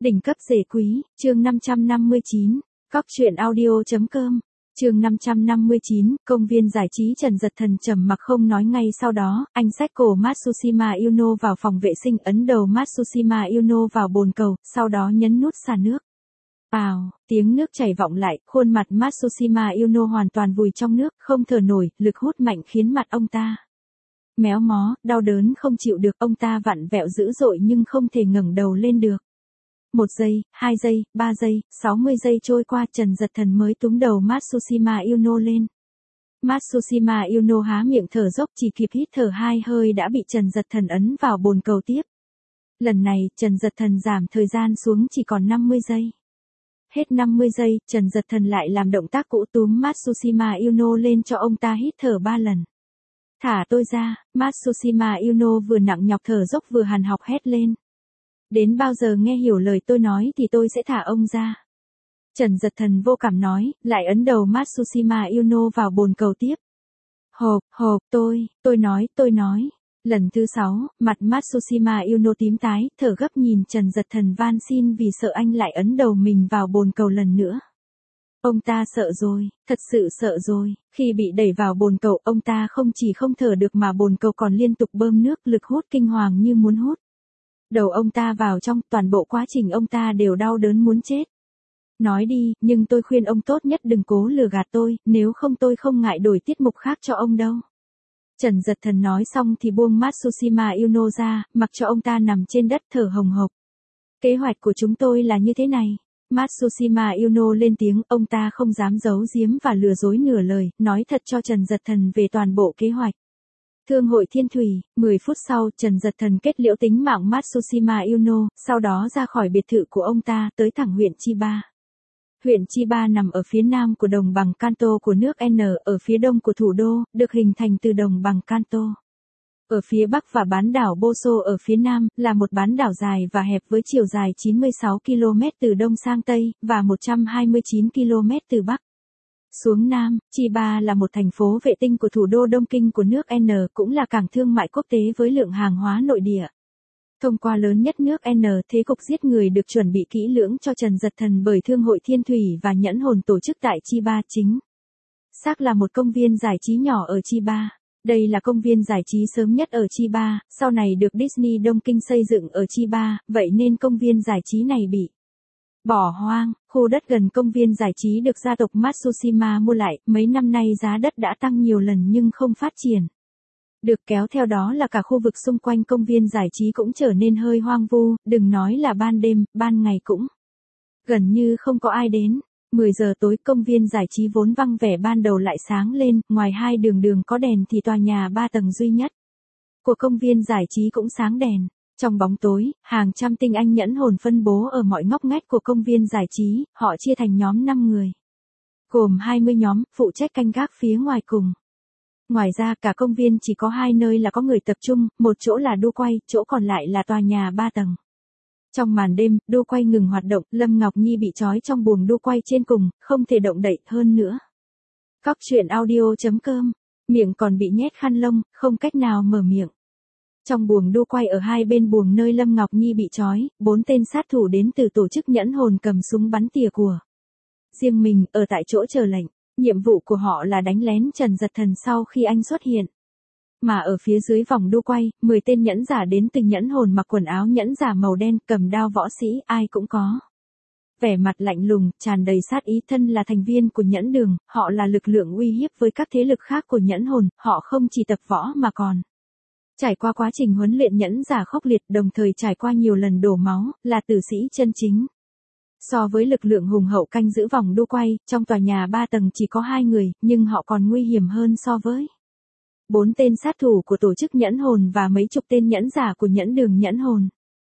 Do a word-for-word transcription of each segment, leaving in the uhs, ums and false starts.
Đỉnh cấp rể quý, chương năm trăm năm mươi chín, cóc truyện audio.com, chương năm trăm năm mươi chín, công viên giải trí Trần Dật Thần trầm mặc không nói. Ngay sau đó, anh xách cổ Matsushima Yuno vào phòng vệ sinh, ấn đầu Matsushima Yuno vào bồn cầu, sau đó nhấn nút xả nước. Ào, tiếng nước chảy vọng lại, khuôn mặt Matsushima Yuno hoàn toàn vùi trong nước, không thở nổi, lực hút mạnh khiến mặt ông ta méo mó, đau đớn không chịu được, ông ta vặn vẹo dữ dội nhưng không thể ngẩng đầu lên được. Một giây, hai giây, ba giây, sáu mươi giây trôi qua, Trần Dật Thần mới túm đầu Matsushima Yuno lên. Matsushima Yuno há miệng thở dốc, chỉ kịp hít thở hai hơi đã bị Trần Dật Thần ấn vào bồn cầu tiếp. Lần này, Trần Dật Thần giảm thời gian xuống chỉ còn năm mươi giây. Hết năm mươi giây, Trần Dật Thần lại làm động tác cũ, túm Matsushima Yuno lên cho ông ta hít thở ba lần. Thả tôi ra, Matsushima Yuno vừa nặng nhọc thở dốc vừa hằn học hét lên. Đến bao giờ nghe hiểu lời tôi nói thì tôi sẽ thả ông ra. Trần Dật Thần vô cảm nói, lại ấn đầu Matsushima Yuno vào bồn cầu tiếp. Hộp, hộp, tôi, tôi nói, tôi nói. Lần thứ sáu, mặt Matsushima Yuno tím tái, thở gấp nhìn Trần Dật Thần van xin vì sợ anh lại ấn đầu mình vào bồn cầu lần nữa. Ông ta sợ rồi, thật sự sợ rồi, khi bị đẩy vào bồn cầu, ông ta không chỉ không thở được mà bồn cầu còn liên tục bơm nước, lực hút kinh hoàng như muốn hút đầu ông ta vào trong, toàn bộ quá trình ông ta đều đau đớn muốn chết. Nói đi, nhưng tôi khuyên ông tốt nhất đừng cố lừa gạt tôi, nếu không tôi không ngại đổi tiết mục khác cho ông đâu. Trần Dật Thần nói xong thì buông Matsushima Yuno ra, mặc cho ông ta nằm trên đất thở hồng hộc. Kế hoạch của chúng tôi là như thế này. Matsushima Yuno lên tiếng, ông ta không dám giấu giếm và lừa dối nửa lời, nói thật cho Trần Dật Thần về toàn bộ kế hoạch. Thương hội Thiên Thủy, mười phút sau, Trần Dật Thần kết liễu tính mạng Matsushima Yuno, sau đó ra khỏi biệt thự của ông ta, tới thẳng huyện Chiba. Huyện Chiba nằm ở phía nam của đồng bằng Kanto của nước N, ở phía đông của thủ đô, được hình thành từ đồng bằng Kanto. Ở phía bắc và bán đảo Boso ở phía nam, là một bán đảo dài và hẹp với chiều dài chín mươi sáu ki lô mét từ đông sang tây, và một trăm hai mươi chín ki lô mét từ bắc xuống nam. Chiba là một thành phố vệ tinh của thủ đô Đông Kinh của nước N, cũng là cảng thương mại quốc tế với lượng hàng hóa nội địa thông qua lớn nhất nước N. Thế cục giết người được chuẩn bị kỹ lưỡng cho Trần Dật Thần bởi Thương hội Thiên Thủy và Nhẫn Hồn tổ chức tại Chiba, chính xác là một công viên giải trí nhỏ ở Chiba. Đây là công viên giải trí sớm nhất ở Chiba, sau này được Disney Đông Kinh xây dựng ở Chiba, vậy nên công viên giải trí này bị bỏ hoang. Khu đất gần công viên giải trí được gia tộc Matsushima mua lại, mấy năm nay giá đất đã tăng nhiều lần nhưng không phát triển được, kéo theo đó là cả khu vực xung quanh công viên giải trí cũng trở nên hơi hoang vu, đừng nói là ban đêm, ban ngày cũng gần như không có ai đến. mười giờ tối, công viên giải trí vốn vắng vẻ ban đầu lại sáng lên, ngoài hai đường đường có đèn thì tòa nhà ba tầng duy nhất của công viên giải trí cũng sáng đèn. Trong bóng tối, hàng trăm tinh anh nhẫn hồn phân bố ở mọi ngóc ngách của công viên giải trí, họ chia thành nhóm năm người. Gồm hai mươi nhóm, phụ trách canh gác phía ngoài cùng. Ngoài ra, cả công viên chỉ có hai nơi là có người tập trung, một chỗ là đu quay, chỗ còn lại là tòa nhà ba tầng. Trong màn đêm, đu quay ngừng hoạt động, Lâm Ngọc Nhi bị trói trong buồng đu quay trên cùng, không thể động đậy hơn nữa. Cóc truyện audio.com, miệng còn bị nhét khăn lông, không cách nào mở miệng. Trong buồng đu quay ở hai bên buồng nơi Lâm Ngọc Nhi bị trói, bốn tên sát thủ đến từ tổ chức Nhẫn Hồn cầm súng bắn tỉa của riêng mình, ở tại chỗ chờ lệnh. Nhiệm vụ của họ là đánh lén Trần Dật Thần sau khi anh xuất hiện. Mà ở phía dưới vòng đu quay, mười tên nhẫn giả đến từ Nhẫn Hồn mặc quần áo nhẫn giả màu đen, cầm đao võ sĩ, ai cũng có vẻ mặt lạnh lùng, tràn đầy sát ý. Thân là thành viên của Nhẫn Đường, họ là lực lượng uy hiếp với các thế lực khác của Nhẫn Hồn, họ không chỉ tập võ mà còn trải qua quá trình huấn luyện nhẫn giả khốc liệt, đồng thời trải qua nhiều lần đổ máu, là tử sĩ chân chính. So với lực lượng hùng hậu canh giữ vòng đu quay, trong tòa nhà ba tầng chỉ có hai người, nhưng họ còn nguy hiểm hơn so với bốn tên sát thủ của tổ chức Nhẫn Hồn và mấy chục tên nhẫn giả của Nhẫn Đường Nhẫn Hồn.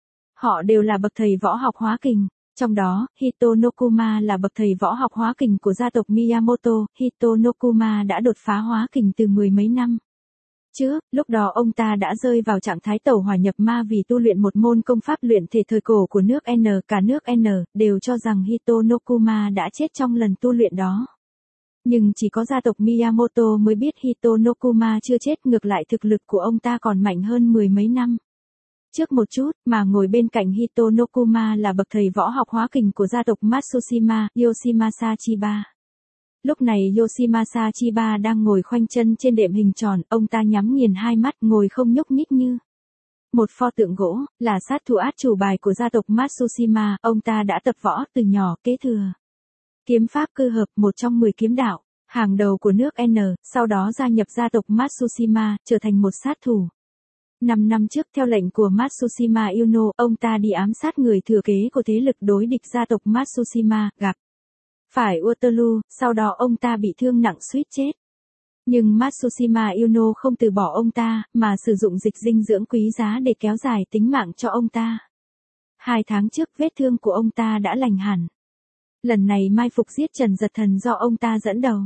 Họ đều là bậc thầy võ học hóa kình. Trong đó, Hito Nokuma là bậc thầy võ học hóa kình của gia tộc Miyamoto. Hito Nokuma đã đột phá hóa kình từ mười mấy năm trước, lúc đó ông ta đã rơi vào trạng thái tẩu hỏa nhập ma vì tu luyện một môn công pháp luyện thể thời cổ của nước N. Cả nước N đều cho rằng Hito Nokuma đã chết trong lần tu luyện đó. Nhưng chỉ có gia tộc Miyamoto mới biết Hito Nokuma chưa chết, ngược lại thực lực của ông ta còn mạnh hơn mười mấy năm trước một chút, mà ngồi bên cạnh Hito Nokuma là bậc thầy võ học hóa kình của gia tộc Matsushima, Yoshimasa Chiba. Lúc này Yoshimasa Chiba đang ngồi khoanh chân trên đệm hình tròn, ông ta nhắm nghiền hai mắt, ngồi không nhúc nhích như một pho tượng gỗ, là sát thủ át chủ bài của gia tộc Matsushima, ông ta đã tập võ từ nhỏ, kế thừa kiếm pháp cư hợp, một trong mười kiếm đạo hàng đầu của nước N, sau đó gia nhập gia tộc Matsushima, trở thành một sát thủ. Năm năm trước theo lệnh của Matsushima Ueno, ông ta đi ám sát người thừa kế của thế lực đối địch gia tộc Matsushima, gặp phải Waterloo, sau đó ông ta bị thương nặng suýt chết. Nhưng Matsushima Ueno không từ bỏ ông ta, mà sử dụng dịch dinh dưỡng quý giá để kéo dài tính mạng cho ông ta. Hai tháng trước vết thương của ông ta đã lành hẳn. Lần này mai phục giết Trần Dật Thần do ông ta dẫn đầu.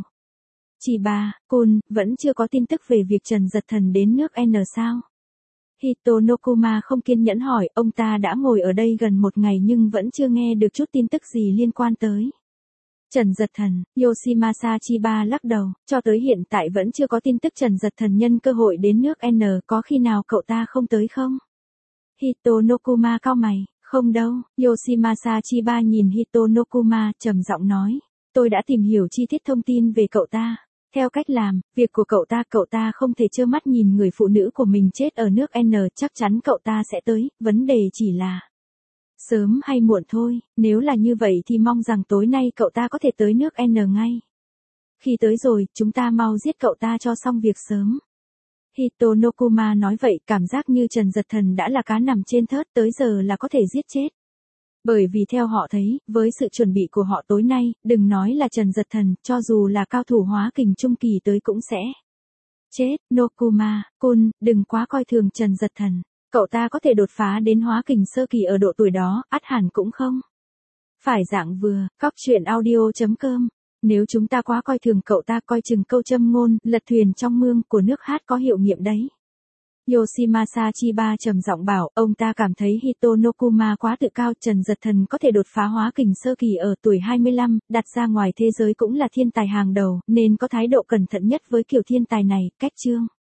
Chiba, Kun, vẫn chưa có tin tức về việc Trần Dật Thần đến nước N sao? Hito Nokuma không kiên nhẫn hỏi, ông ta đã ngồi ở đây gần một ngày nhưng vẫn chưa nghe được chút tin tức gì liên quan tới Trần Dật Thần. Yoshimasa Chiba lắc đầu, cho tới hiện tại vẫn chưa có tin tức Trần Dật Thần nhân cơ hội đến nước N, có khi nào cậu ta không tới không? Hito Nokuma cau mày, không đâu. Yoshimasa Chiba nhìn Hito Nokuma, trầm giọng nói, tôi đã tìm hiểu chi tiết thông tin về cậu ta. Theo cách làm, việc của cậu ta, cậu ta không thể trơ mắt nhìn người phụ nữ của mình chết ở nước N, chắc chắn cậu ta sẽ tới, vấn đề chỉ là sớm hay muộn thôi, nếu là như vậy thì mong rằng tối nay cậu ta có thể tới nước N ngay. Khi tới rồi, chúng ta mau giết cậu ta cho xong việc sớm. Hito Nokuma nói vậy, cảm giác như Trần Dật Thần đã là cá nằm trên thớt, tới giờ là có thể giết chết. Bởi vì theo họ thấy, với sự chuẩn bị của họ tối nay, đừng nói là Trần Dật Thần, cho dù là cao thủ hóa kình trung kỳ tới cũng sẽ chết. Nokuma, Kun, đừng quá coi thường Trần Dật Thần. Cậu ta có thể đột phá đến hóa kình sơ kỳ ở độ tuổi đó, ắt hẳn cũng không phải dạng vừa. Cóc truyện audio chấm com. Nếu chúng ta quá coi thường cậu ta, coi chừng câu châm ngôn, lật thuyền trong mương của nước hát có hiệu nghiệm đấy. Yoshimasa Chiba trầm giọng bảo, ông ta cảm thấy Hito Nokuma quá tự cao, Trần Dật Thần có thể đột phá hóa kình sơ kỳ ở tuổi hai mươi lăm, đặt ra ngoài thế giới cũng là thiên tài hàng đầu, nên có thái độ cẩn thận nhất với kiểu thiên tài này. Cách chương